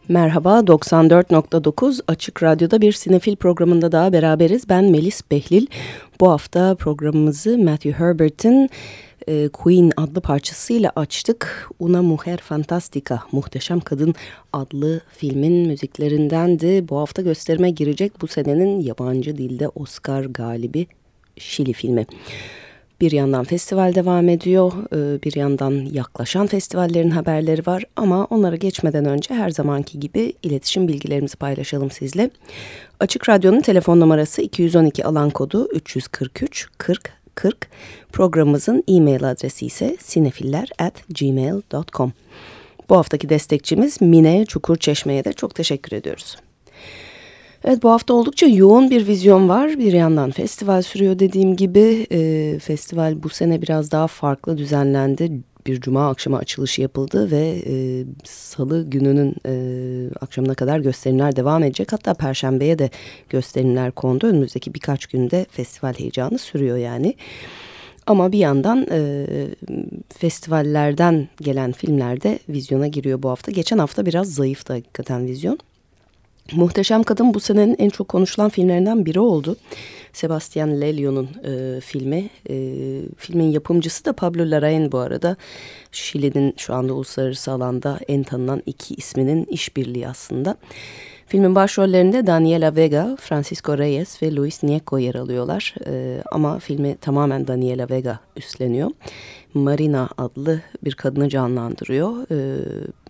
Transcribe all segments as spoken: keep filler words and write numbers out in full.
Merhaba, doksan dört nokta dokuz Açık Radyo'da bir sinefil programında daha beraberiz. Ben Melis Behlil. Bu hafta programımızı Matthew Herbert'in e, Queen adlı parçasıyla açtık. Una Mujer Fantástica, Muhteşem Kadın adlı filmin müziklerindendi. Bu hafta gösterime girecek bu senenin yabancı dilde Oscar galibi Şili filmi. Bir yandan festival devam ediyor, bir yandan yaklaşan festivallerin haberleri var ama onlara geçmeden önce her zamanki gibi iletişim bilgilerimizi paylaşalım sizle. Açık Radyo'nun telefon numarası iki yüz on iki alan kodu üç yüz kırk üç kırk kırk. Programımızın e-mail adresi ise sinefiller at gmail dot com. Bu haftaki destekçimiz Mine Çukurçeşme'ye de çok teşekkür ediyoruz. Evet, bu hafta oldukça yoğun bir vizyon var. Bir yandan festival sürüyor dediğim gibi. E, festival bu sene biraz daha farklı düzenlendi. Bir cuma akşamı açılışı yapıldı ve e, salı gününün e, akşamına kadar gösterimler devam edecek. Hatta perşembeye de gösterimler kondu. Önümüzdeki birkaç günde festival heyecanı sürüyor yani. Ama bir yandan e, festivallerden gelen filmler de vizyona giriyor bu hafta. Geçen hafta biraz zayıftı hakikaten vizyon. Muhteşem Kadın bu senenin en çok konuşulan filmlerinden biri oldu. Sebastian Lelio'nun e, filmi. E, filmin yapımcısı da Pablo Larraín bu arada. Şili'nin şu anda uluslararası alanda en tanınan iki isminin işbirliği aslında. Filmin başrollerinde Daniela Vega, Francisco Reyes ve Luis Gnecco yer alıyorlar. E, ama filmi tamamen Daniela Vega üstleniyor. Marina adlı bir kadını canlandırıyor. E,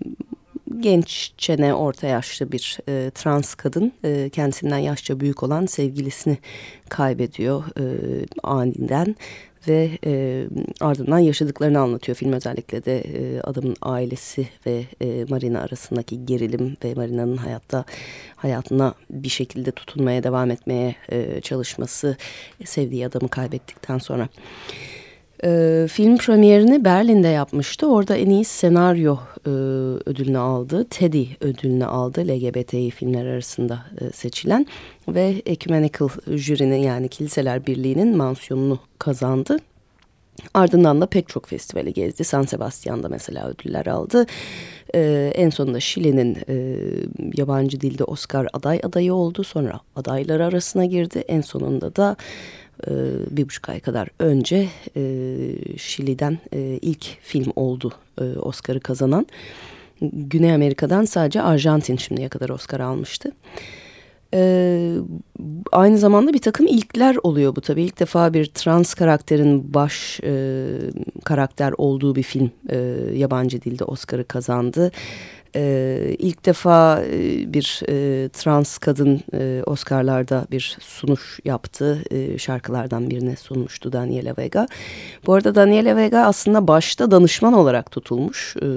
Genç çene orta yaşlı bir e, trans kadın e, kendisinden yaşça büyük olan sevgilisini kaybediyor e, aniden ve e, ardından yaşadıklarını anlatıyor film. Özellikle de e, adamın ailesi ve e, Marina arasındaki gerilim ve Marina'nın hayatta hayatına bir şekilde tutunmaya devam etmeye e, çalışması sevdiği adamı kaybettikten sonra. Ee, film premierini Berlin'de yapmıştı. Orada en iyi senaryo e, ödülünü aldı. Teddy ödülünü aldı. L G B T filmler arasında e, seçilen ve Ecumenical jürinin yani Kiliseler Birliği'nin mansiyonunu kazandı. Ardından da pek çok festivali gezdi. San Sebastian'da mesela ödüller aldı. Ee, en sonunda Şili'nin e, yabancı dilde Oscar aday adayı oldu. Sonra adaylar arasına girdi. En sonunda da bir buçuk ay kadar önce e, Şili'den e, ilk film oldu e, Oscar'ı kazanan. Güney Amerika'dan sadece Arjantin şimdiye kadar Oscar almıştı. E, aynı zamanda bir takım ilkler oluyor bu tabii. İlk defa bir trans karakterin baş e, karakter olduğu bir film e, yabancı dilde Oscar'ı kazandı. Ee, ilk defa e, bir e, trans kadın e, Oscar'larda bir sunuş yaptı. E, şarkılardan birine sunmuştu Daniela Vega. Bu arada Daniela Vega aslında başta danışman olarak tutulmuş. E,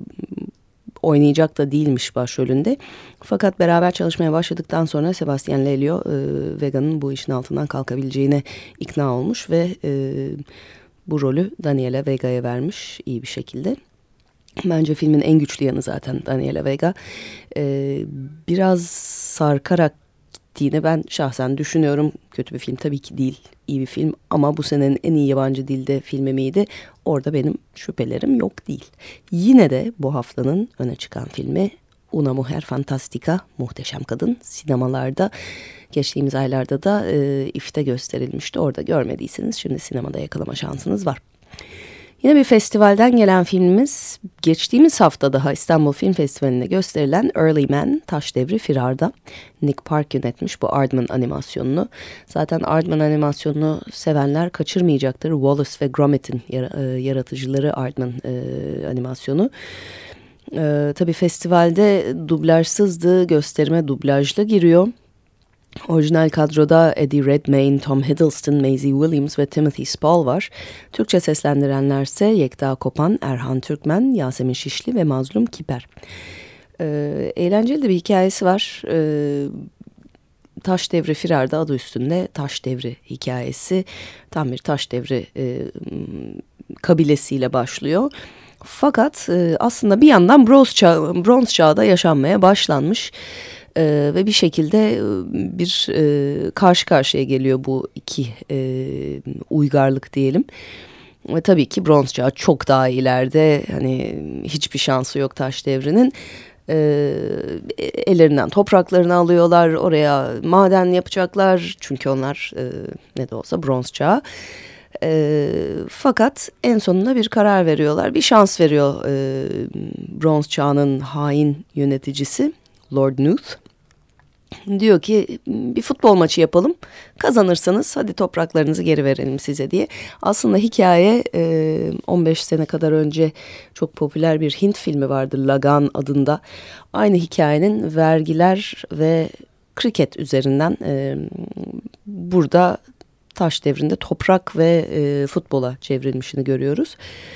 oynayacak da değilmiş başrolünde. Fakat beraber çalışmaya başladıktan sonra Sebastian Lelio e, Vega'nın bu işin altından kalkabileceğine ikna olmuş ve e, bu rolü Daniela Vega'ya vermiş iyi bir şekilde. Bence filmin en güçlü yanı zaten Daniela Vega. Ee, biraz sarkarak gittiğini ben şahsen düşünüyorum. Kötü bir film tabii ki değil, iyi bir film. Ama bu senenin en iyi yabancı dilde filmi miydi? Orada benim şüphelerim yok değil. Yine de bu haftanın öne çıkan filmi Una Mujer Fantástica, Muhteşem Kadın sinemalarda. Geçtiğimiz aylarda da e, İF'te gösterilmişti. Orada görmediyseniz şimdi sinemada yakalama şansınız var. Yine bir festivalden gelen filmimiz geçtiğimiz hafta daha İstanbul Film Festivali'nde gösterilen Early Man, Taş Devri Firar'da. Nick Park yönetmiş bu Aardman animasyonunu. Zaten Aardman animasyonunu sevenler kaçırmayacaktır. Wallace ve Gromit'in yaratıcıları Aardman e, animasyonu. E, tabii festivalde dublajsızdı, gösterime dublajla giriyor. Orijinal kadroda Eddie Redmayne, Tom Hiddleston, Maisie Williams ve Timothy Spall var. Türkçe seslendirenlerse Yekta Kopan, Erhan Türkmen, Yasemin Şişli ve Mazlum Kiper. Ee, eğlenceli de bir hikayesi var. Ee, Taş Devri Firar'da adı üstünde Taş Devri hikayesi. Tam bir Taş Devri e, kabilesiyle başlıyor. Fakat e, aslında bir yandan Bronz, çağ, Bronz Çağ'da yaşanmaya başlanmış. Ee, ve bir şekilde bir e, karşı karşıya geliyor bu iki e, uygarlık diyelim. Ve tabii ki Bronz Çağı çok daha ileride, hani hiçbir şansı yok Taş Devri'nin. e, ellerinden topraklarını alıyorlar. Oraya maden yapacaklar. Çünkü onlar e, ne de olsa bronz çağı. E, fakat en sonunda bir karar veriyorlar. Bir şans veriyor e, bronz çağının hain yöneticisi Lord Newt. Diyor ki bir futbol maçı yapalım, kazanırsanız hadi topraklarınızı geri verelim size diye. Aslında hikaye on beş sene kadar önce çok popüler bir Hint filmi vardı, Lagan adında. Aynı hikayenin vergiler ve kriket üzerinden burada taş devrinde toprak ve futbola çevrilmişini görüyoruz.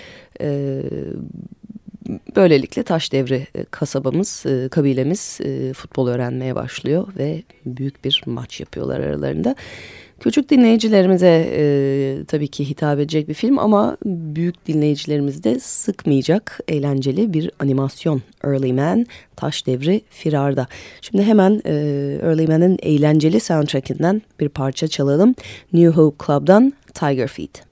Böylelikle taş devri kasabamız, kabilemiz futbol öğrenmeye başlıyor ve büyük bir maç yapıyorlar aralarında. Küçük dinleyicilerimize e, tabii ki hitap edecek bir film ama büyük dinleyicilerimizi de sıkmayacak eğlenceli bir animasyon. Early Man, Taş Devri Firarda. Şimdi hemen e, Early Man'in eğlenceli soundtrackinden bir parça çalalım. New Hope Club'dan Tiger Feet.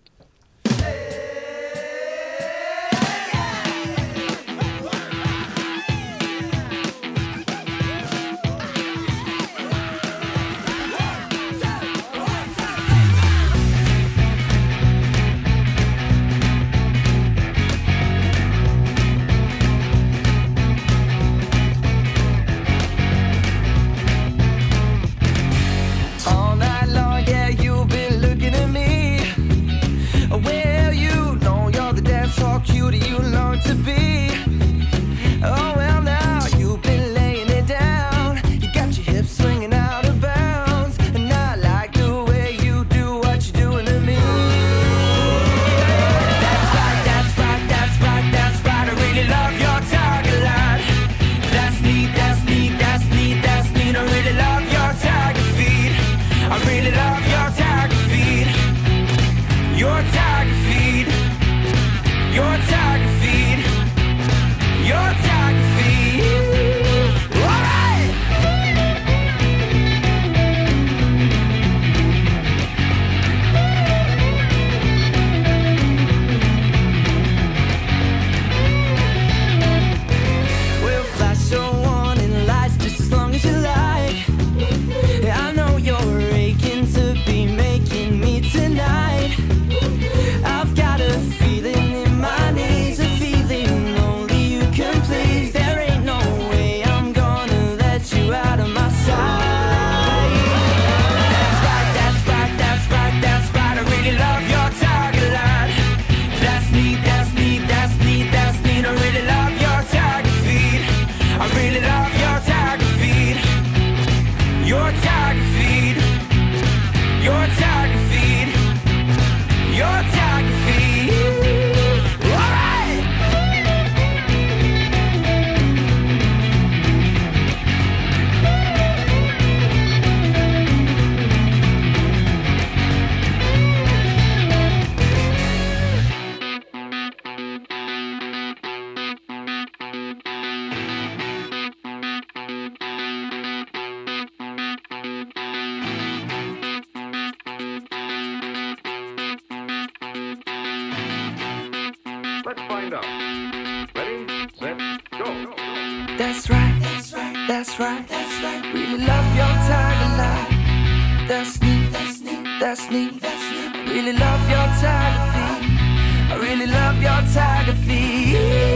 That's right, that's right, that's right, that's right. Really love your tiger light. That's neat, that's neat, that's neat, that's neat. I really love your tiger feet. I really love your tiger feet.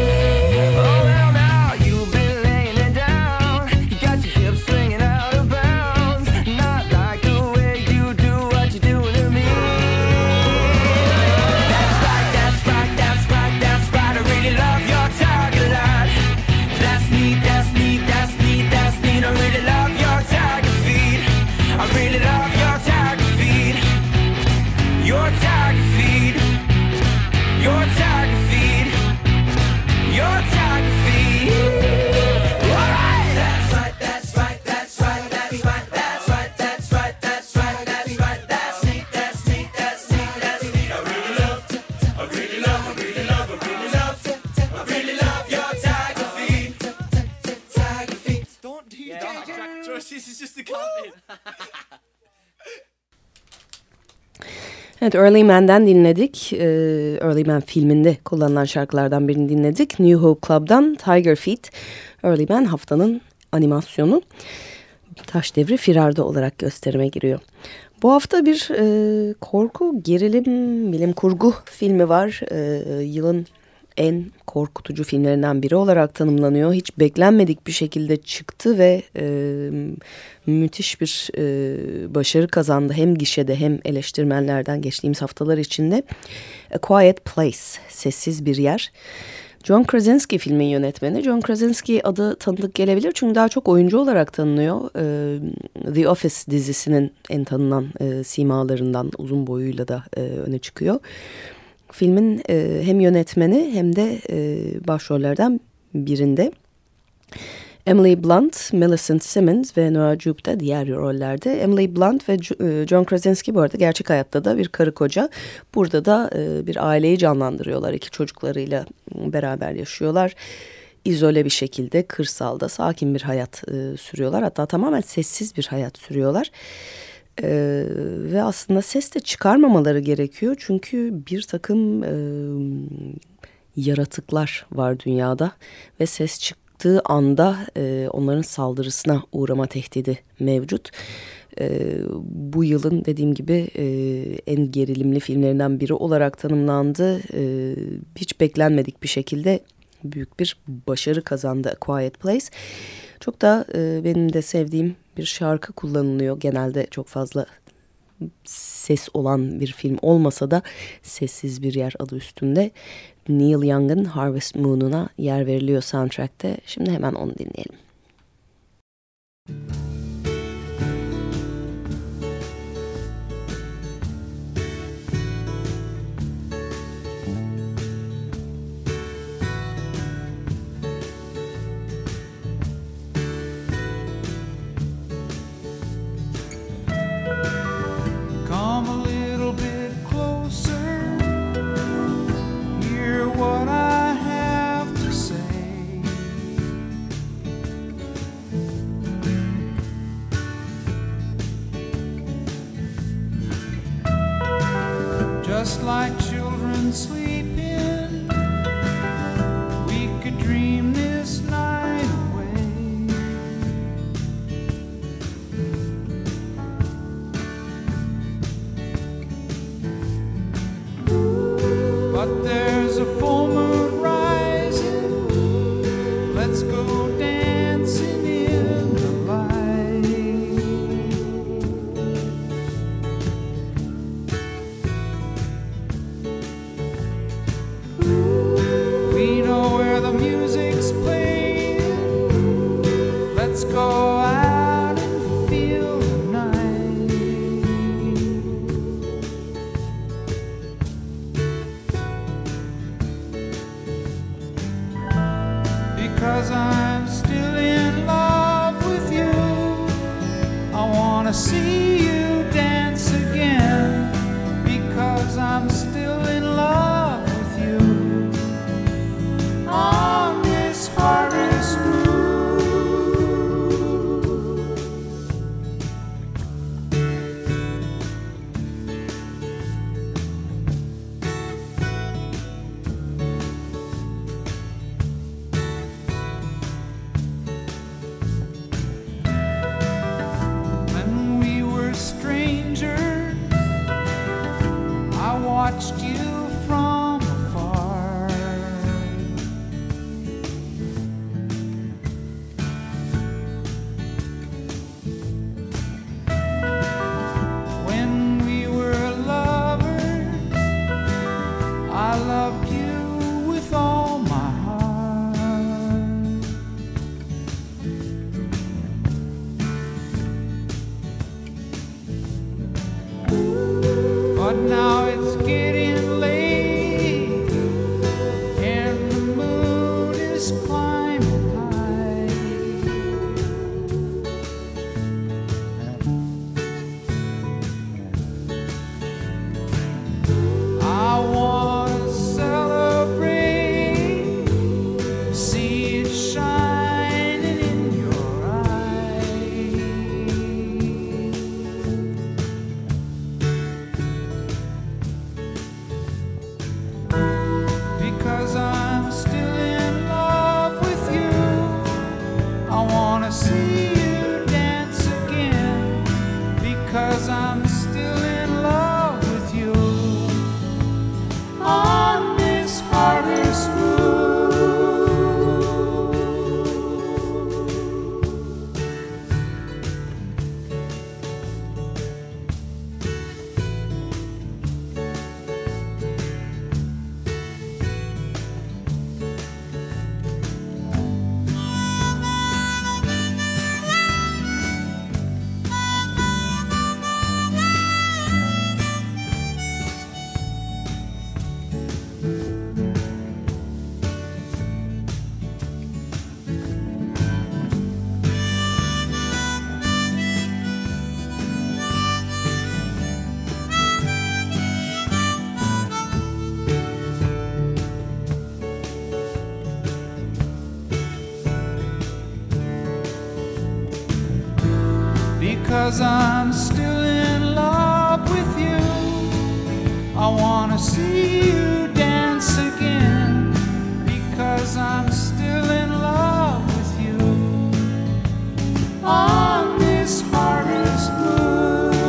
Oh well now you've been laying it down. You got your hips swinging out of bounds. Not like the way you do what you're doing to me. That's right, that's right, that's right, that's right. I really love your tiger light. That's neat, that's neat, that's neat, that's neat. I really love your tiger feet. I really love your tiger feet. Your tiger feet. Your tiger feet. Your tiger feet. Alright! That's right, that's right, that's right, that's right, that's right, that's right, that's right, that's right, that's neat, that's neat, that's neat, that's neat. I really love, I really love, I really love, I really love, I really love your tiger feet. Tiger feet. Don't do that. Josh, this is just the counting. Evet, Early Man'den dinledik. Ee, Early Man filminde kullanılan şarkılardan birini dinledik. New Hope Club'dan Tiger Feet. Early Man haftanın animasyonu Taş Devri Firarda olarak gösterime giriyor. Bu hafta bir e, korku, gerilim, bilim kurgu filmi var. E, yılın en korkutucu filmlerinden biri olarak tanımlanıyor. Hiç beklenmedik bir şekilde çıktı ve e, müthiş bir e, başarı kazandı. Hem gişede hem eleştirmenlerden geçtiğimiz haftalar içinde. A Quiet Place, Sessiz Bir Yer. John Krasinski filmin yönetmeni. John Krasinski adı tanıdık gelebilir çünkü daha çok oyuncu olarak tanınıyor. Ee, The Office dizisinin en tanınan e, simalarından, uzun boyuyla da e, öne çıkıyor. Filmin e, hem yönetmeni hem de e, başrollerden birinde. Emily Blunt, Millicent Simmons ve Nora Jupe de diğer rollerde. Emily Blunt ve John Krasinski bu arada gerçek hayatta da bir karı koca. Burada da bir aileyi canlandırıyorlar. İki çocuklarıyla beraber yaşıyorlar. İzole bir şekilde kırsalda sakin bir hayat sürüyorlar. Hatta tamamen sessiz bir hayat sürüyorlar. Ee, ve aslında ses de çıkarmamaları gerekiyor. Çünkü bir takım e, yaratıklar var dünyada ve ses çık çıktığı anda e, onların saldırısına uğrama tehdidi mevcut. E, bu yılın dediğim gibi e, en gerilimli filmlerinden biri olarak tanımlandı. E, hiç beklenmedik bir şekilde büyük bir başarı kazandı A Quiet Place. Çok da e, benim de sevdiğim bir şarkı kullanılıyor. Genelde çok fazla ses olan bir film olmasa da Sessiz Bir Yer adı üstünde. Neil Young'ın Harvest Moon'una yer veriliyor soundtrack'te. Şimdi hemen onu dinleyelim. Come a little bit closer. Hear what I have to say. Just like children sleeping, we could dream this night away. But there's a full moon rising. Let's go dancing in the light. We know where the music's playing. Let's go out and feel the night. Because I'm still in love with you, I wanna see you dance again. Because I'm still in love with you on this harvest moon. When we were strangers, I watched you from afar. When we were lovers, I loved you with all my heart. But now it's getting late, and the moon is climbing high. I wanna celebrate, see it shining in your eyes. because I'm still in love with you. I wanna see you dance again because I'm still in love with you. On this harvest moon.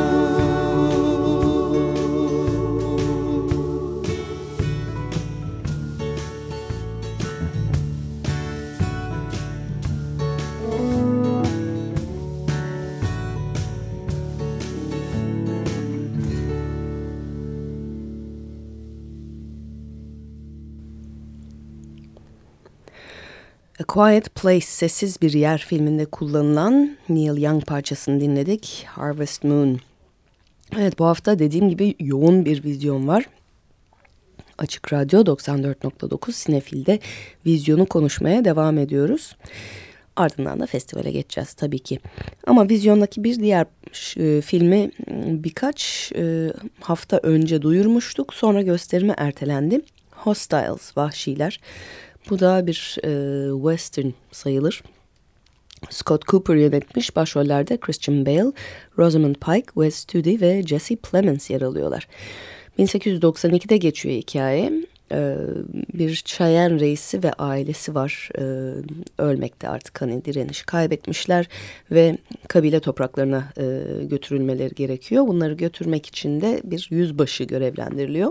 A Quiet Place, Sessiz Bir Yer filminde kullanılan Neil Young parçasını dinledik. Harvest Moon. Evet, bu hafta dediğim gibi yoğun bir vizyon var. Açık Radyo doksan dört nokta dokuz Sinefil'de vizyonu konuşmaya devam ediyoruz. Ardından da festivale geçeceğiz tabii ki. Ama vizyondaki bir diğer e, filmi birkaç e, hafta önce duyurmuştuk. Sonra gösterime ertelendi. Hostiles, Vahşiler. Bu da bir e, western sayılır. Scott Cooper yönetmiş. Başrollerde Christian Bale, Rosamund Pike, Wes Studi ve Jesse Plemons yer alıyorlar. bin sekiz yüz doksan ikide geçiyor hikaye. Ee, bir Cheyenne reisi ve ailesi var. Ee, ölmekte artık, hani direnişi kaybetmişler ve kabile topraklarına e, götürülmeleri gerekiyor. Bunları götürmek için de bir yüzbaşı görevlendiriliyor.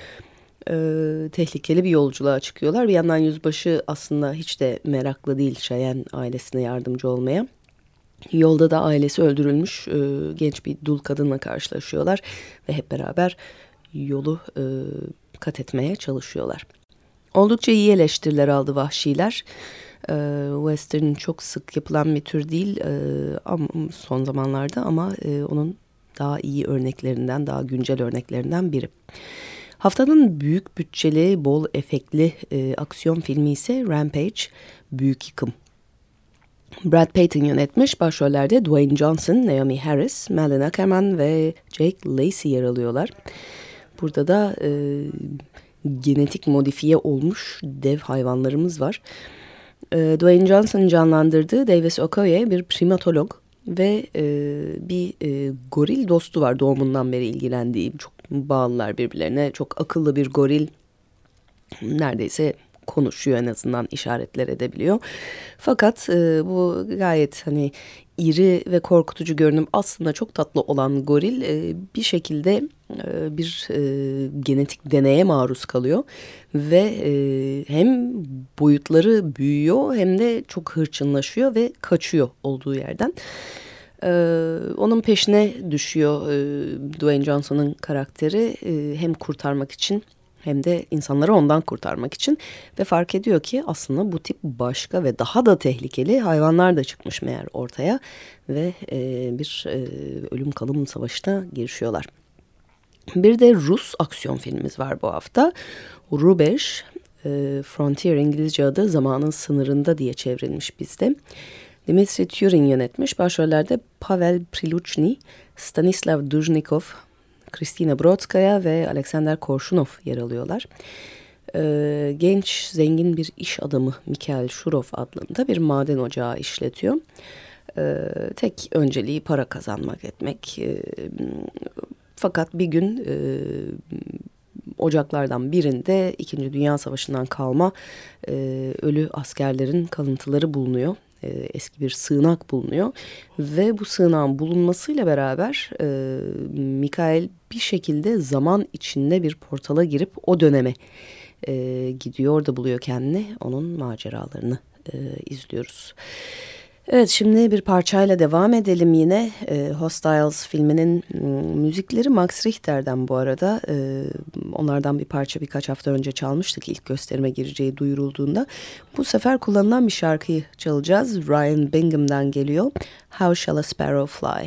Ee, tehlikeli bir yolculuğa çıkıyorlar. Bir yandan yüzbaşı aslında hiç de meraklı değil Cheyenne ailesine yardımcı olmaya. Yolda da ailesi öldürülmüş e, genç bir dul kadınla karşılaşıyorlar ve hep beraber yolu e, kat etmeye çalışıyorlar. Oldukça iyi eleştiriler aldı Vahşiler. E, Western çok sık yapılan bir tür değil e, ama son zamanlarda ama e, onun daha iyi örneklerinden, daha güncel örneklerinden biri. Haftanın büyük bütçeli, bol efektli e, aksiyon filmi ise Rampage, Büyük Yıkım. Brad Payton yönetmiş. Başrollerde Dwayne Johnson, Naomi Harris, Malin Ackerman ve Jake Lacey yer alıyorlar. Burada da e, genetik modifiye olmuş dev hayvanlarımız var. E, Dwayne Johnson'ın canlandırdığı Davis Okoye bir primatolog ve e, bir e, goril dostu var, doğumundan beri ilgilendiği. Çok bağlılar birbirlerine. Çok akıllı bir goril, neredeyse konuşuyor, en azından işaretler edebiliyor. Fakat e, bu gayet hani iri ve korkutucu görünüm aslında çok tatlı olan goril e, bir şekilde e, bir e, genetik deneye maruz kalıyor ve e, hem boyutları büyüyor hem de çok hırçınlaşıyor ve kaçıyor olduğu yerden. Ee, onun peşine düşüyor e, Dwayne Johnson'ın karakteri e, hem kurtarmak için hem de insanları ondan kurtarmak için ve fark ediyor ki aslında bu tip başka ve daha da tehlikeli hayvanlar da çıkmış meğer ortaya ve e, bir e, ölüm kalım savaşına girişiyorlar. Bir de Rus aksiyon filmimiz var bu hafta. Rubeş, e, Frontier İngilizce adı, zamanın sınırında diye çevrilmiş bizde. Dmitri Tyurin yönetmiş. Başrollerde Pavel Priluchny, Stanislav Duzhnikov, Kristina Brodskaya ve Alexander Korshunov yer alıyorlar. Ee, genç, zengin bir iş adamı Mikhail Shurov adında bir maden ocağı işletiyor. Ee, tek önceliği para kazanmak etmek. Ee, fakat bir gün e, ocaklardan birinde İkinci Dünya Savaşı'ndan kalma e, ölü askerlerin kalıntıları bulunuyor. Eski bir sığınak bulunuyor ve bu sığınağın bulunmasıyla beraber e, Mikhail bir şekilde zaman içinde bir portala girip o döneme e, gidiyor, orada buluyor kendini, onun maceralarını e, izliyoruz. Evet, şimdi bir parçayla devam edelim yine. E, Hostiles filminin m, müzikleri Max Richter'den bu arada. E, onlardan bir parça birkaç hafta önce çalmıştık ilk gösterime gireceği duyurulduğunda. Bu sefer kullanılan bir şarkıyı çalacağız. Ryan Bingham'dan geliyor. How Shall a Sparrow Fly?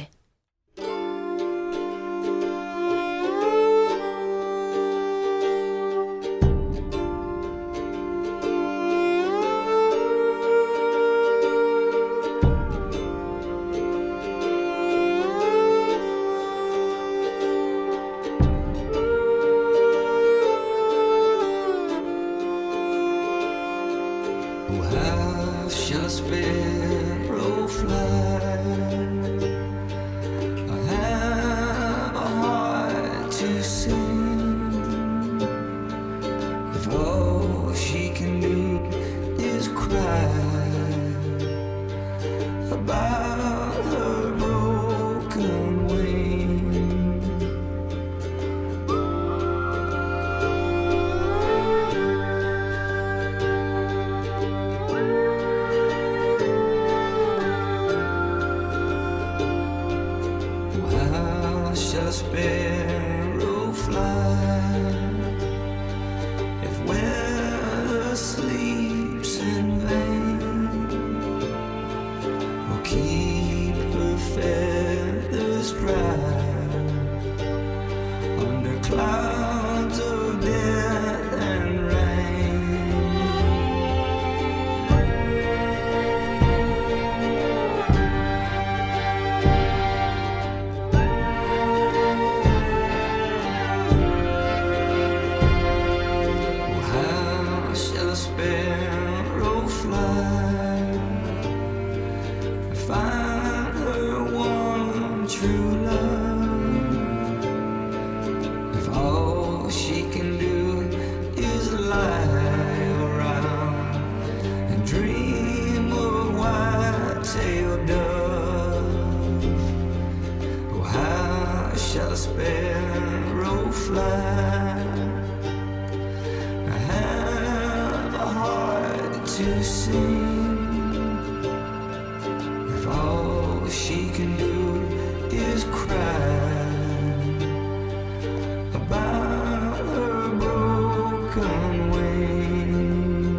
How shall a sparrow fly about her broken wing. How shall a sparrow fly if winter sleeps in vain? Or keep her feathers dry under clouds of death and rain? How shall a sparrow fly, find her one true love, if all she can do is lie around and dream of white-tailed dove? Oh, how shall a sparrow fly? I have a heart to sing if all she can do is cry about her broken wing.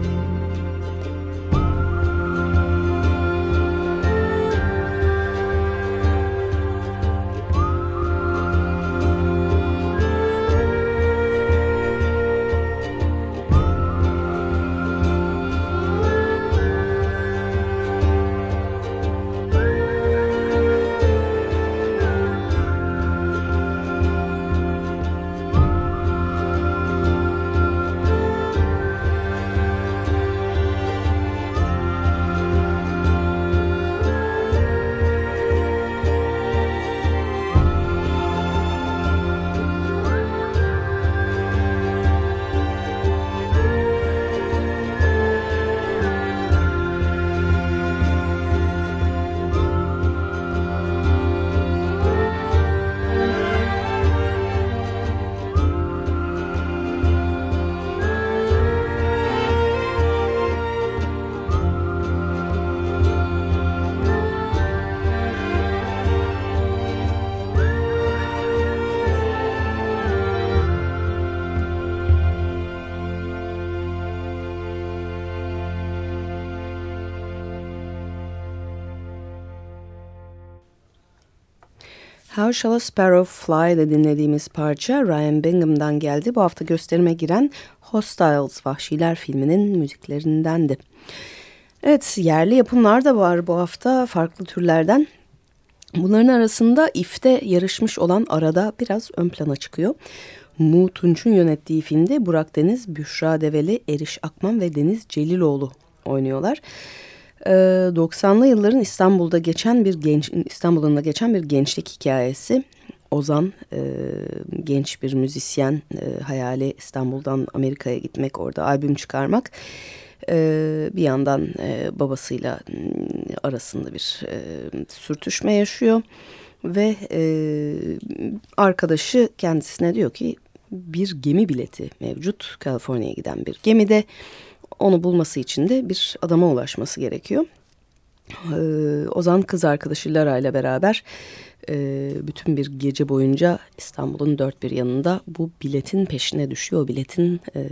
How Shall a Sparrow Fly'de dinlediğimiz parça Ryan Bingham'dan geldi. Bu hafta gösterime giren Hostiles, Vahşiler filminin müziklerindendi. Evet, yerli yapımlar da var bu hafta farklı türlerden. Bunların arasında İF'te yarışmış olan Arada biraz ön plana çıkıyor. Mu Tunç'un yönettiği filmde Burak Deniz, Büşra Develi, Eriş Akman ve Deniz Celiloğlu oynuyorlar. doksanlı yılların İstanbul'da geçen bir genç İstanbul'un da geçen bir gençlik hikayesi. Ozan e, genç bir müzisyen, e, hayali İstanbul'dan Amerika'ya gitmek, orada albüm çıkarmak. E, bir yandan e, babasıyla e, arasında bir e, sürtüşme yaşıyor ve e, arkadaşı kendisine diyor ki bir gemi bileti mevcut, Kaliforniya'ya giden bir gemide. Onu bulması için de bir adama ulaşması gerekiyor. Ee, Ozan kız arkadaşı Lara ile beraber e, bütün bir gece boyunca İstanbul'un dört bir yanında bu biletin peşine düşüyor. O biletin e,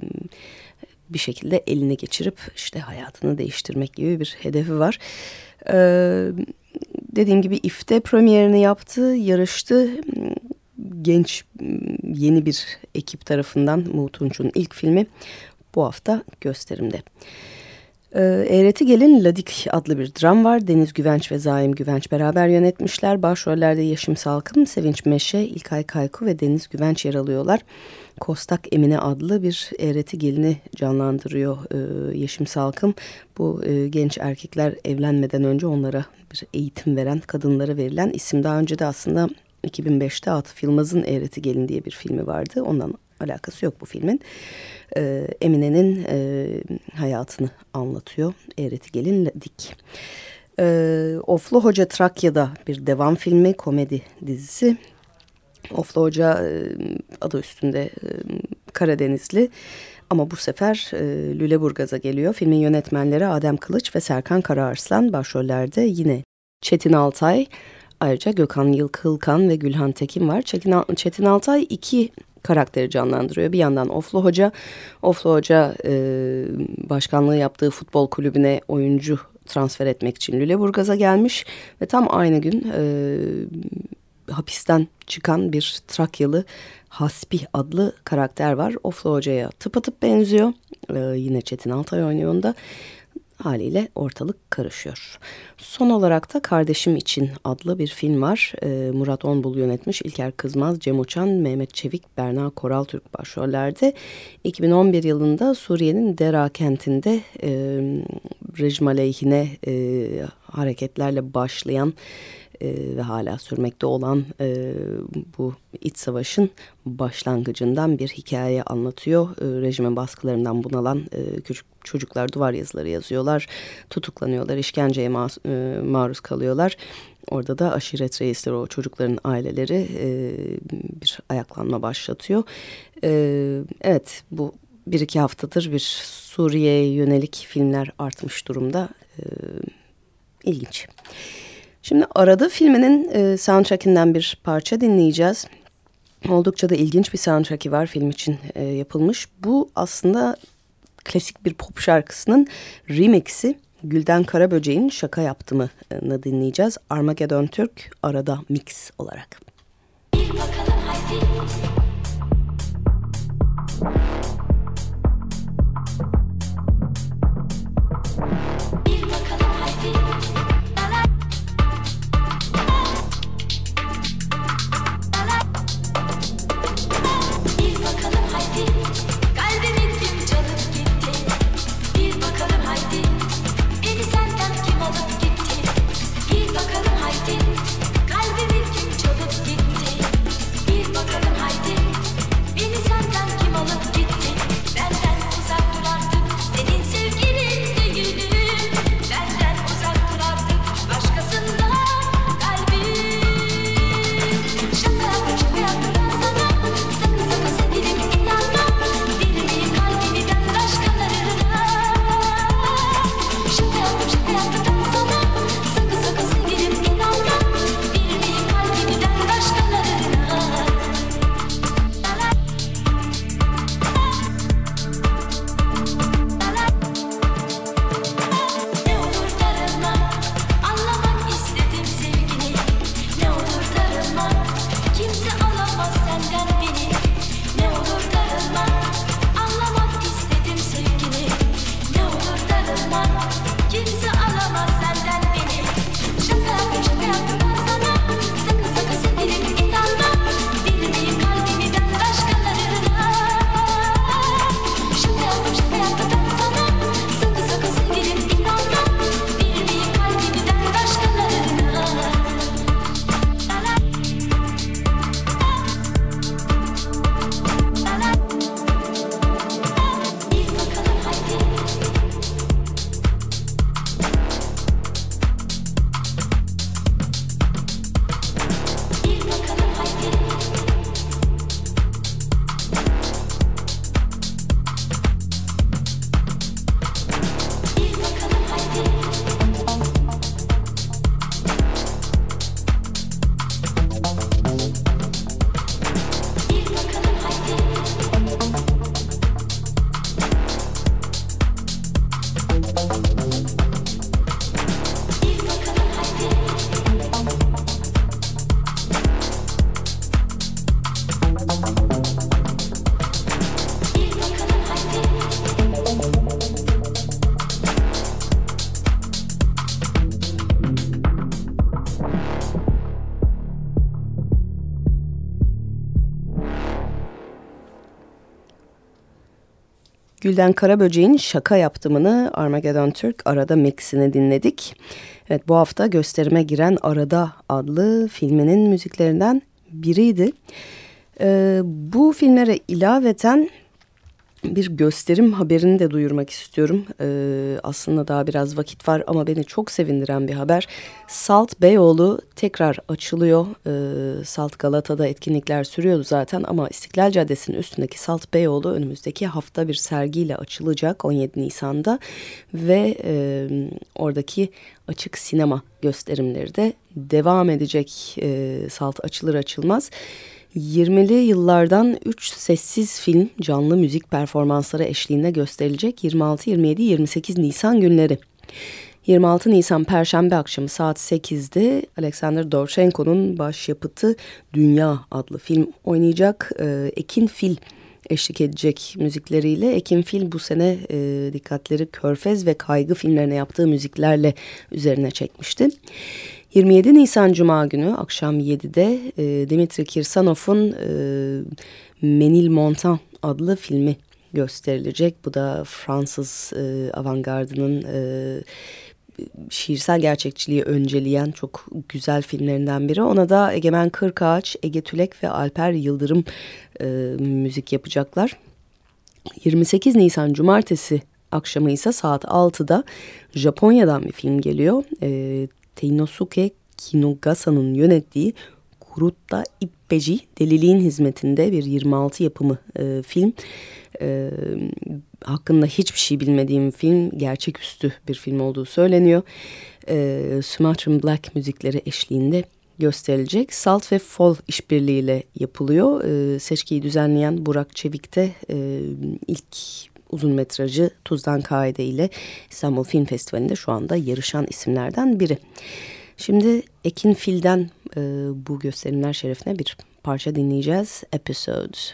bir şekilde eline geçirip işte hayatını değiştirmek gibi bir hedefi var. Ee, dediğim gibi İF'te premierini yaptı, yarıştı. Genç yeni bir ekip tarafından Mu Tunç'un ilk filmi bu hafta gösterimde. Ee, Eğreti Gelin Ladik adlı bir dram var. Deniz Güvenç ve Zaim Güvenç beraber yönetmişler. Başrollerde Yaşım Salkım, Sevinç Meşe, İlkay Kayku ve Deniz Güvenç yer alıyorlar. Kostak Emine adlı bir Eğreti Gelini canlandırıyor ee, Yaşım Salkım. Bu e, genç erkekler evlenmeden önce onlara bir eğitim veren, kadınlara verilen isim. Daha önce de aslında iki bin beşte Atıf Yılmaz'ın Eğreti Gelin diye bir filmi vardı. Ondan alakası yok bu filmin. Ee, Emine'nin e, hayatını anlatıyor Eğreti Gelin Dik. Ee, Oflu Hoca Trakya'da bir devam filmi, komedi dizisi. Oflu Hoca e, adı üstünde e, Karadenizli ama bu sefer e, Lüleburgaz'a geliyor. Filmin yönetmenleri Adem Kılıç ve Serkan Karaarslan, başrollerde yine Çetin Altay, ayrıca Gökhan Yılkılkan ve Gülhan Tekin var. Çetin, Çetin Altay iki karakteri canlandırıyor. Bir yandan Oflu Hoca, Oflu Hoca e, başkanlığı yaptığı futbol kulübüne oyuncu transfer etmek için Lüleburgaz'a gelmiş ve tam aynı gün e, hapisten çıkan bir Trakyalı Hasbi adlı karakter var. Oflu Hoca'ya tıpatıp benziyor. Ee, yine Çetin Altay oynuyor onda. Haliyle ortalık karışıyor. Son olarak da Kardeşim İçin adlı bir film var. Ee, Murat Onbul yönetmiş. İlker Kızmaz, Cem Uçan, Mehmet Çevik, Berna Koraltürk başrollerde. iki bin on bir yılında Suriye'nin Dera kentinde e, rejim aleyhine e, hareketlerle başlayan e, ve hala sürmekte olan e, bu iç savaşın başlangıcından bir hikaye anlatıyor. E, rejimin baskılarından bunalan e, küçük çocuklar duvar yazıları yazıyorlar, tutuklanıyorlar, işkenceye ma- e, maruz kalıyorlar. Orada da aşiret reisleri, o çocukların aileleri e, bir ayaklanma başlatıyor. E, evet, bu bir iki haftadır bir Suriye'ye yönelik filmler artmış durumda. E, ilginç. Şimdi Arada filminin e, soundtrackinden bir parça dinleyeceğiz. Oldukça da ilginç bir soundtrack'i var, film için e, yapılmış. Bu aslında klasik bir pop şarkısının remix'i. Gülden Karaböcek'in Şaka Yaptım'ı dinleyeceğiz. Armageddon Türk Arada mix olarak. Bir bakalım haydi. Gülden Karaböcek'in Şaka Yaptım'ını Armageddon Türk Arada mixini dinledik. Evet, bu hafta gösterime giren Arada adlı filminin müziklerinden biriydi. Ee, bu filmlere ilaveten Bir gösterim haberini de duyurmak istiyorum. Ee, aslında daha biraz vakit var ama beni çok sevindiren bir haber. Salt Beyoğlu tekrar açılıyor. Ee, Salt Galata'da etkinlikler sürüyordu zaten ama İstiklal Caddesi'nin üstündeki Salt Beyoğlu önümüzdeki hafta bir sergiyle açılacak on yedi Nisan'da. Ve e, oradaki açık sinema gösterimleri de devam edecek. E, Salt açılır açılmaz. yirmili yıllardan üç sessiz film canlı müzik performansları eşliğinde gösterilecek yirmi altı, yirmi yedi, yirmi sekiz Nisan günleri. yirmi altı Nisan Perşembe akşamı saat sekizde Alexander Dovzhenko'nun başyapıtı Dünya adlı film oynayacak. Ee, Ekin Fil eşlik edecek müzikleriyle. Ekin Fil bu sene e, dikkatleri Körfez ve Kaygı filmlerine yaptığı müziklerle üzerine çekmişti. yirmi yedi Nisan Cuma günü akşam yedide e, Dimitri Kirsanov'un e, Menilmontant adlı filmi gösterilecek. Bu da Fransız e, avantgardının e, şiirsel gerçekçiliği önceleyen çok güzel filmlerinden biri. Ona da Egemen Kırkağaç, Ege Tülek ve Alper Yıldırım e, müzik yapacaklar. yirmi sekiz Nisan Cumartesi akşamı ise saat altıda Japonya'dan bir film geliyor. E, Teinosuke Kinogasa'nın yönettiği Kurutta İppeci Deliliğin Hizmetinde bir yirmi altı yapımı e, film. E, hakkında hiçbir şey bilmediğim film, gerçeküstü bir film olduğu söyleniyor. E, Sumatran Black müzikleri eşliğinde gösterilecek. Salt ve Fol işbirliğiyle yapılıyor. E, seçkiyi düzenleyen Burak Çevik de e, ilk uzun metrajı Tuzdan Kaide ile İstanbul Film Festivali'nde şu anda yarışan isimlerden biri. Şimdi Ekin Fil'den e, bu gösterimler şerefine bir parça dinleyeceğiz. Episodes.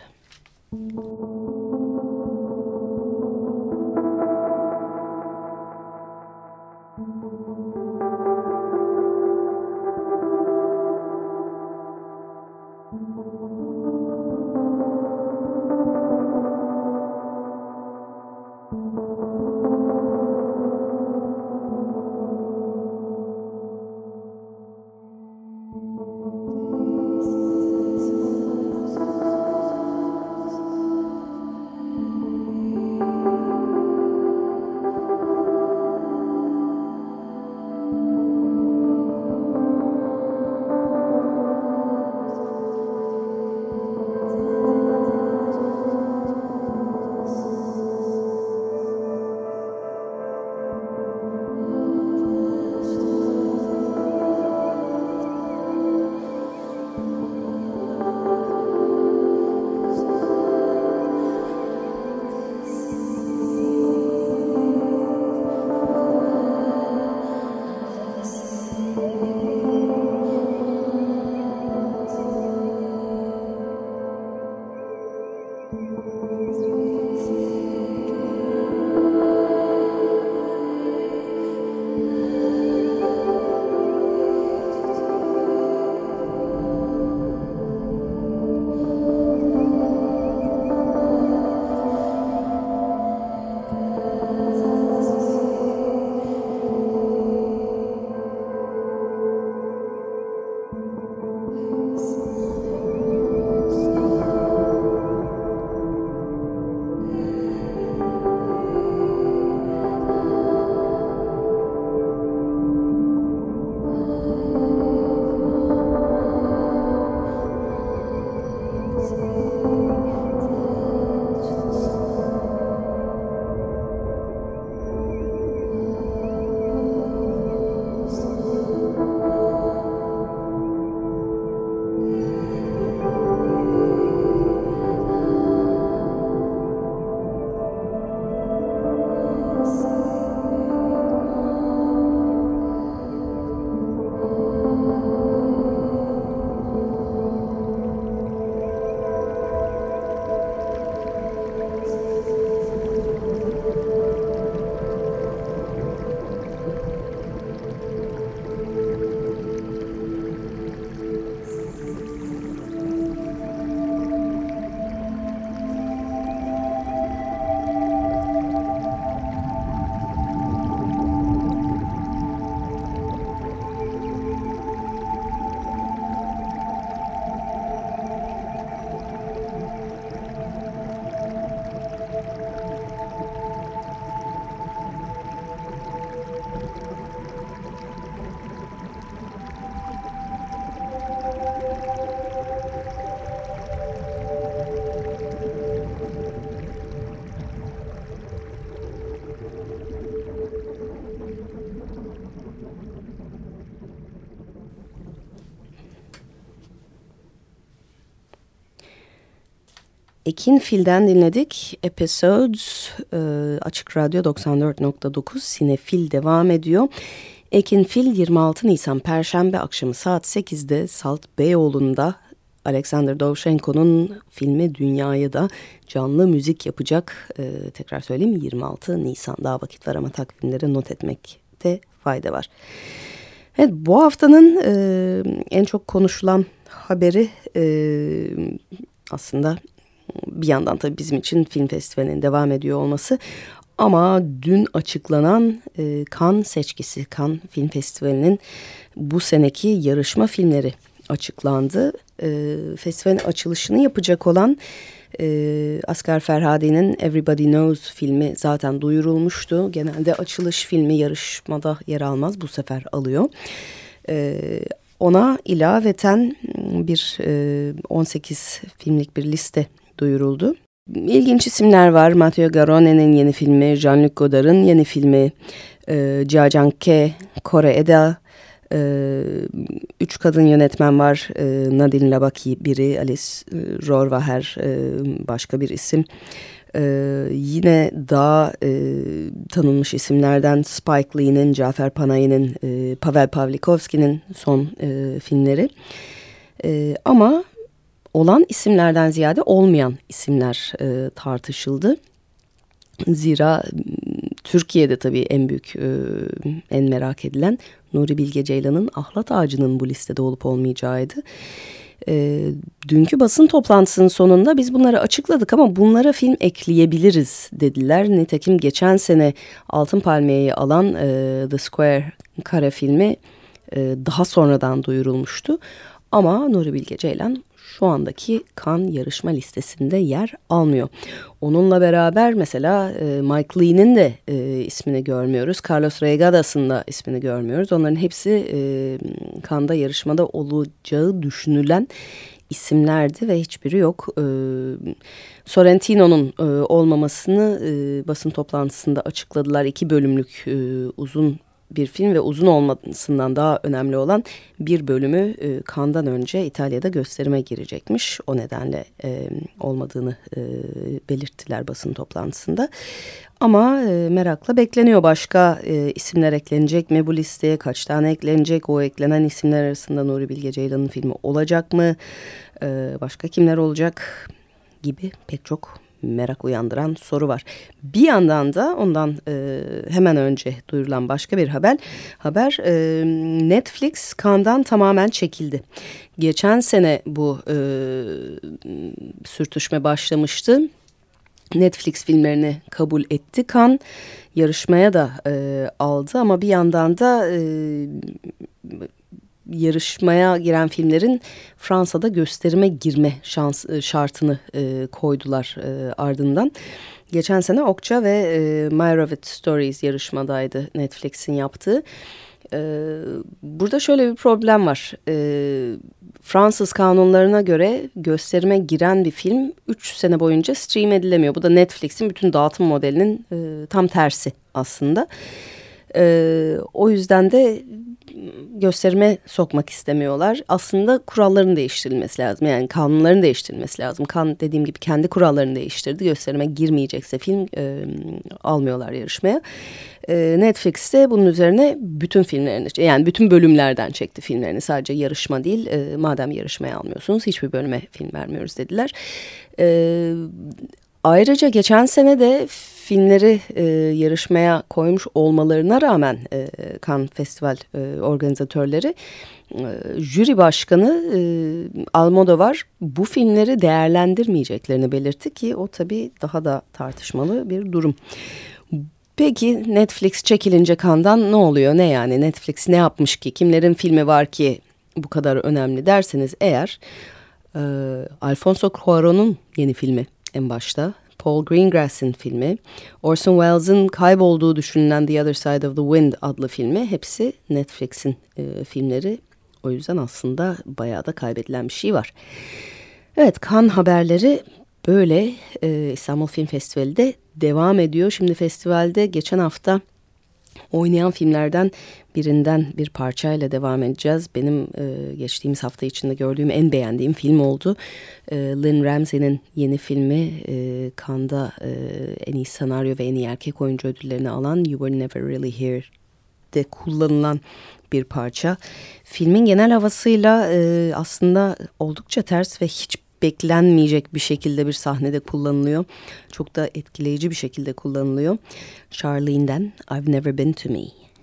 Ekin Fil'den dinledik. Episodes e, Açık Radyo doksan dört nokta dokuz Sinefil devam ediyor. Ekin Fil yirmi altı Nisan Perşembe akşamı saat sekizde Salt Beyoğlu'nda Alexander Dovzhenko'nun filmi Dünya'ya da canlı müzik yapacak. E, tekrar söyleyeyim, yirmi altı Nisan, daha vakit var ama takvimlere not etmekte fayda var. Evet, bu haftanın e, en çok konuşulan haberi e, aslında bir yandan tabii bizim için film festivalinin devam ediyor olması. Ama dün açıklanan e, Cannes seçkisi, Cannes Film Festivali'nin bu seneki yarışma filmleri açıklandı. E, festivalin açılışını yapacak olan e, Asghar Ferhadi'nin Everybody Knows filmi zaten duyurulmuştu. Genelde açılış filmi yarışmada yer almaz, bu sefer alıyor. E, ona ilaveten bir e, on sekiz filmlik bir liste duyuruldu. İlginç isimler var. Matteo Garone'nin yeni filmi, Jean-Luc Godard'ın yeni filmi, e, Jia Zhangke, Kore'de e, üç kadın yönetmen var. E, Nadine Labaki biri, Alice e, Rohrwacher e, başka bir isim. E, yine daha e, tanınmış isimlerden Spike Lee'nin, Cafer Panahi'nin, e, Pavel Pavlikovski'nin son e, filmleri. E, ama olan isimlerden ziyade olmayan isimler e, tartışıldı. Zira Türkiye'de tabii en büyük, e, en merak edilen Nuri Bilge Ceylan'ın Ahlat Ağacı'nın bu listede olup olmayacağıydı. E, dünkü basın toplantısının sonunda biz bunları açıkladık ama bunlara film ekleyebiliriz dediler. Nitekim geçen sene Altın Palmiye'yi alan e, The Square kare filmi e, daha sonradan duyurulmuştu. Ama Nuri Bilge Ceylan şu andaki Cannes yarışma listesinde yer almıyor. Onunla beraber mesela e, Mike Leigh'nin de e, ismini görmüyoruz. Carlos Reygadas'ın da ismini görmüyoruz. Onların hepsi e, Cannes'da yarışmada olacağı düşünülen isimlerdi ve hiçbiri yok. E, Sorrentino'nun e, olmamasını e, basın toplantısında açıkladılar. İki bölümlük e, uzun bir film ve uzun olmasından daha önemli olan bir bölümü e, Cannes'dan önce İtalya'da gösterime girecekmiş. O nedenle e, olmadığını e, belirttiler basın toplantısında. Ama e, merakla bekleniyor, başka e, isimler eklenecek mi bu listeye, kaç tane eklenecek, o eklenen isimler arasında Nuri Bilge Ceylan'ın filmi olacak mı, e, başka kimler olacak gibi pek çok merak uyandıran soru var. Bir yandan da ondan e, hemen önce duyurulan başka bir haber. Haber e, Netflix Cannes'dan tamamen çekildi. Geçen sene bu e, sürtüşme başlamıştı. Netflix filmlerini kabul etti Cannes. Yarışmaya da e, aldı ama bir yandan da e, yarışmaya giren filmlerin Fransa'da gösterime girme şans, şartını e, koydular e, ardından. Geçen sene Okça ve e, Meyerowitz Stories yarışmadaydı Netflix'in yaptığı. E, burada şöyle bir problem var. E, Fransız kanunlarına göre gösterime giren bir film üç sene boyunca stream edilemiyor. Bu da Netflix'in bütün dağıtım modelinin e, tam tersi aslında. E, o yüzden de gösterime sokmak istemiyorlar. Aslında kuralların değiştirilmesi lazım. Yani kanunların değiştirilmesi lazım. Kan dediğim gibi kendi kurallarını değiştirdi. Gösterime girmeyecekse film e, almıyorlar yarışmaya. E, Netflix de bunun üzerine bütün filmlerini, yani bütün bölümlerden çekti filmlerini. Sadece yarışma değil. E, madem yarışmaya almıyorsunuz hiçbir bölüme film vermiyoruz dediler. E, ayrıca geçen sene de filmleri e, yarışmaya koymuş olmalarına rağmen e, Cannes Festival e, organizatörleri, e, jüri başkanı e, Almodovar bu filmleri değerlendirmeyeceklerini belirtti ki o tabii daha da tartışmalı bir durum. Peki Netflix çekilince Cannes'dan ne oluyor? Ne yani? Netflix ne yapmış ki? Kimlerin filmi var ki bu kadar önemli derseniz eğer, e, Alfonso Cuarón'un yeni filmi en başta. Paul Greengrass'in filmi, Orson Welles'ın kaybolduğu düşünülen The Other Side of the Wind adlı filmi, hepsi Netflix'in e, filmleri. O yüzden aslında bayağı da kaybedilen bir şey var. Evet, Cannes haberleri böyle. e, İstanbul Film Festivali de devam ediyor. Şimdi festivalde geçen hafta oynayan filmlerden birinden bir parçayla devam edeceğiz. Benim e, geçtiğimiz hafta içinde gördüğüm en beğendiğim film oldu. E, Lynn Ramsey'nin yeni filmi e, Cannes'da e, en iyi senaryo ve en iyi erkek oyuncu ödüllerini alan You Were Never Really Here'de kullanılan bir parça. Filmin genel havasıyla e, aslında oldukça ters ve hiç beklenmeyecek bir şekilde bir sahnede kullanılıyor. Çok da etkileyici bir şekilde kullanılıyor. Charlene'den I've Never Been To Me.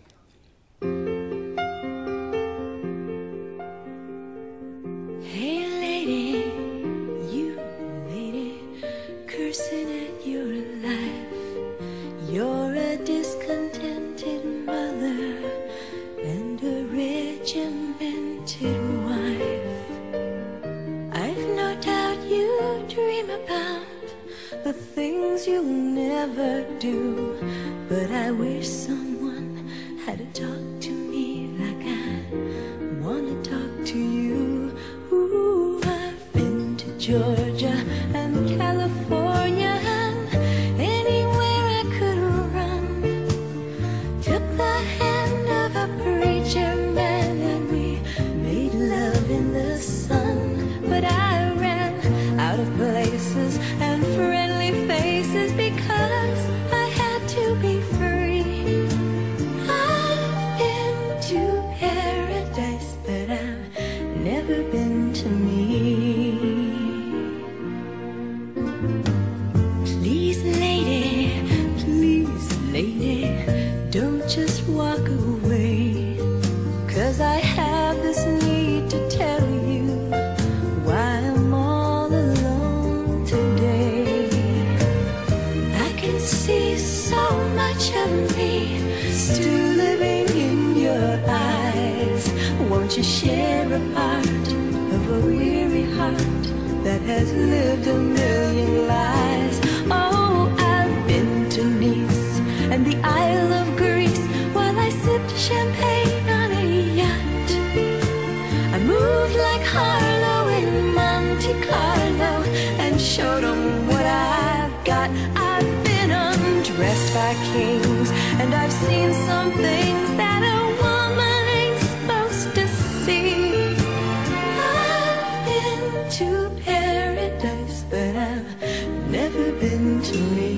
Hey lady, you lady, cursing at your life. You're a discontented mother and a regimented wife. I've no doubt you dream about the things you'll never do, but I wish someone had to talk to me like I wanna talk to you. Ooh, I've been to Georgia and California and anywhere I could run. Took the hand of a preacher man and we made love in the sun. But I ran out of places and friendly faces because I had to be free. I've been to paradise, but I've never been to me. Please, lady, please, lady, don't just walk away, 'cause I have this need to tell you why I'm all alone today. I can see so much of me still living in your eyes. Won't you share a part of a weary heart that has lived a million lives? Oh, I've been to Nice and the Isle of Greece while I sipped champagne on a yacht. I moved like Harlow in Monte Carlo and showed them what I've got. I've been undressed by kings and I've seen some things that a woman ain't supposed to see. I've been to paradise, but I've never been to me.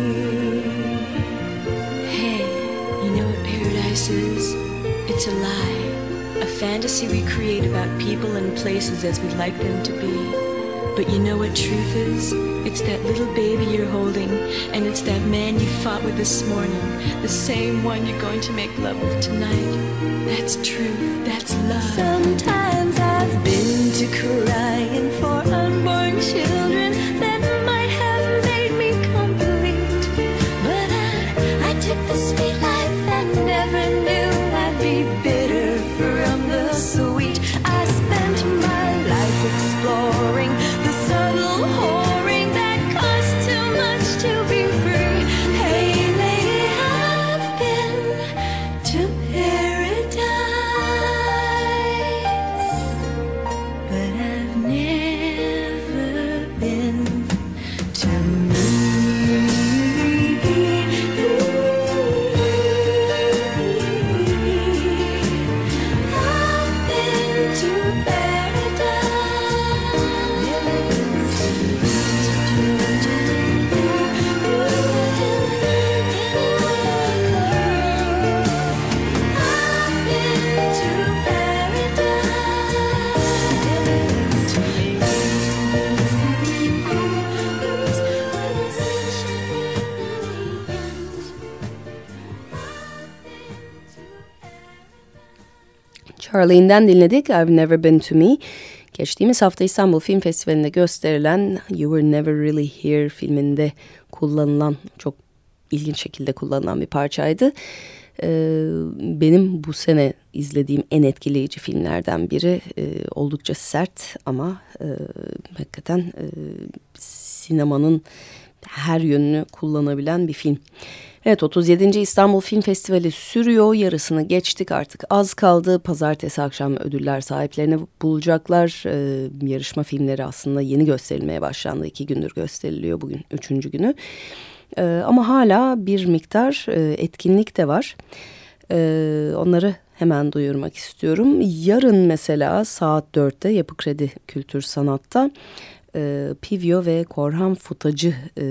Hey, you know what paradise is? It's a lie, a fantasy we create about people and places as we'd like them to be. But you know what truth is? It's that little baby you're holding, and it's that man you fought with this morning, the same one you're going to make love with tonight. That's truth, that's love. Sometimes I've been to crying for unborn children that might have made me complete. But I, I took the sweet life and never knew I'd be bitter from the sweet. I spent my life exploring the subtle whoring that costs too much to be free. Hey lady, I've been to paradise, but I've never been to me. I've been to paradise, never been to I've been to Charlene'den dinledik I've Never Been To Me. Geçtiğimiz hafta İstanbul Film Festivali'nde gösterilen You Were Never Really Here filminde kullanılan, çok ilginç şekilde kullanılan bir parçaydı. Ee, benim bu sene izlediğim en etkileyici filmlerden biri. Ee, oldukça sert ama e, hakikaten e, sinemanın her yönünü kullanabilen bir film. Evet, otuz yedinci İstanbul Film Festivali sürüyor. Yarısını geçtik, artık az kaldı. Pazartesi akşam ödüller sahiplerini bulacaklar. Ee, yarışma filmleri aslında yeni gösterilmeye başlandı. İki gündür gösteriliyor, bugün üçüncü günü. Ee, ama hala bir miktar e, etkinlik de var. Ee, onları hemen duyurmak istiyorum. Yarın mesela saat dörtte Yapı Kredi Kültür Sanat'ta e, Pivyo ve Korhan Futacı e,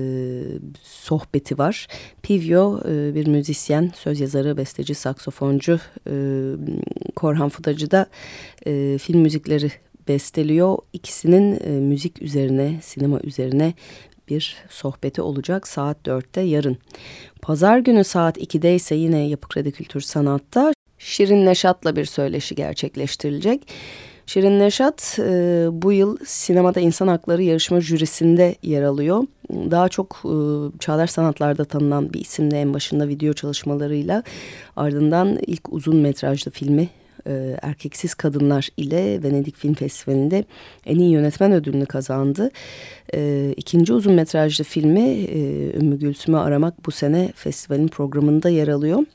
sohbeti var. Pivyo e, bir müzisyen, söz yazarı, besteci, saksofoncu. E, Korhan Futacı da e, film müzikleri besteliyor. İkisinin e, müzik üzerine, sinema üzerine bir sohbeti olacak saat dörtte yarın. Pazar günü saat ikide ise yine Yapı Kredi Kültür Sanat'ta Şirin Neşat'la bir söyleşi gerçekleştirilecek. Şirin Neşat e, bu yıl sinemada insan hakları yarışma jürisinde yer alıyor. Daha çok e, çağdaş sanatlarda tanınan bir isimle en başında video çalışmalarıyla, ardından ilk uzun metrajlı filmi e, Erkeksiz Kadınlar ile Venedik Film Festivali'nde en iyi yönetmen ödülünü kazandı. E, ikinci uzun metrajlı filmi e, Ümmü Gülsüm'ü Aramak bu sene festivalin programında yer alıyor.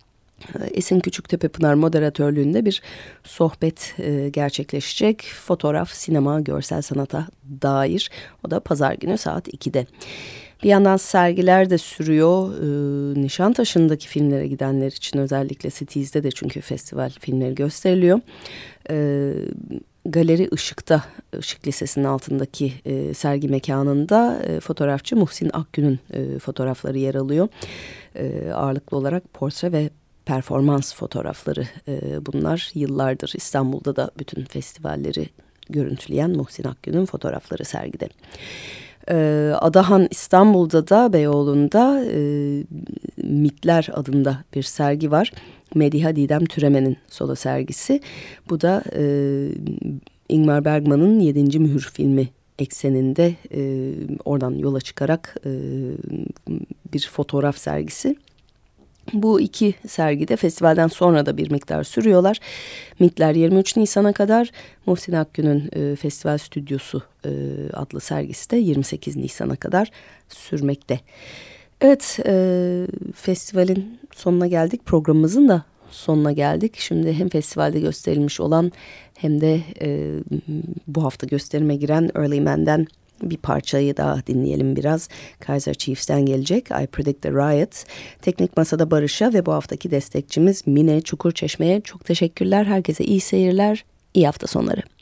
Esin Küçüktepe Pınar moderatörlüğünde bir sohbet e, gerçekleşecek. Fotoğraf, sinema, görsel sanata dair. O da pazar günü saat ikide. Bir yandan sergiler de sürüyor. E, Nişantaşı'ndaki filmlere gidenler için özellikle Cities'de de çünkü festival filmleri gösteriliyor. E, Galeri Işık'ta, Işık Lisesi'nin altındaki e, sergi mekanında e, fotoğrafçı Muhsin Akgün'ün e, fotoğrafları yer alıyor. E, ağırlıklı olarak portre ve performans fotoğrafları e, bunlar. Yıllardır İstanbul'da da bütün festivalleri görüntüleyen Muhsin Akgün'ün fotoğrafları sergide. E, Adahan İstanbul'da da Beyoğlu'nda e, Mitler adında bir sergi var. Mediha Didem Türemen'in solo sergisi. Bu da e, Ingmar Bergman'ın yedinci Mühür filmi ekseninde e, oradan yola çıkarak e, bir fotoğraf sergisi. Bu iki sergide festivalden sonra da bir miktar sürüyorlar. Mitler yirmi üç Nisan'a kadar, Muhsin Akgün'ün e, Festival Stüdyosu e, adlı sergisi de yirmi sekiz Nisan'a kadar sürmekte. Evet, e, festivalin sonuna geldik. Programımızın da sonuna geldik. Şimdi hem festivalde gösterilmiş olan hem de e, bu hafta gösterime giren Early Man'den bir parçayı daha dinleyelim biraz. Kaiser Chiefs'ten gelecek I Predict the Riot. Teknik Masada Barış'a ve bu haftaki destekçimiz Mine Çukurçeşme'ye çok teşekkürler. Herkese iyi seyirler, iyi hafta sonları.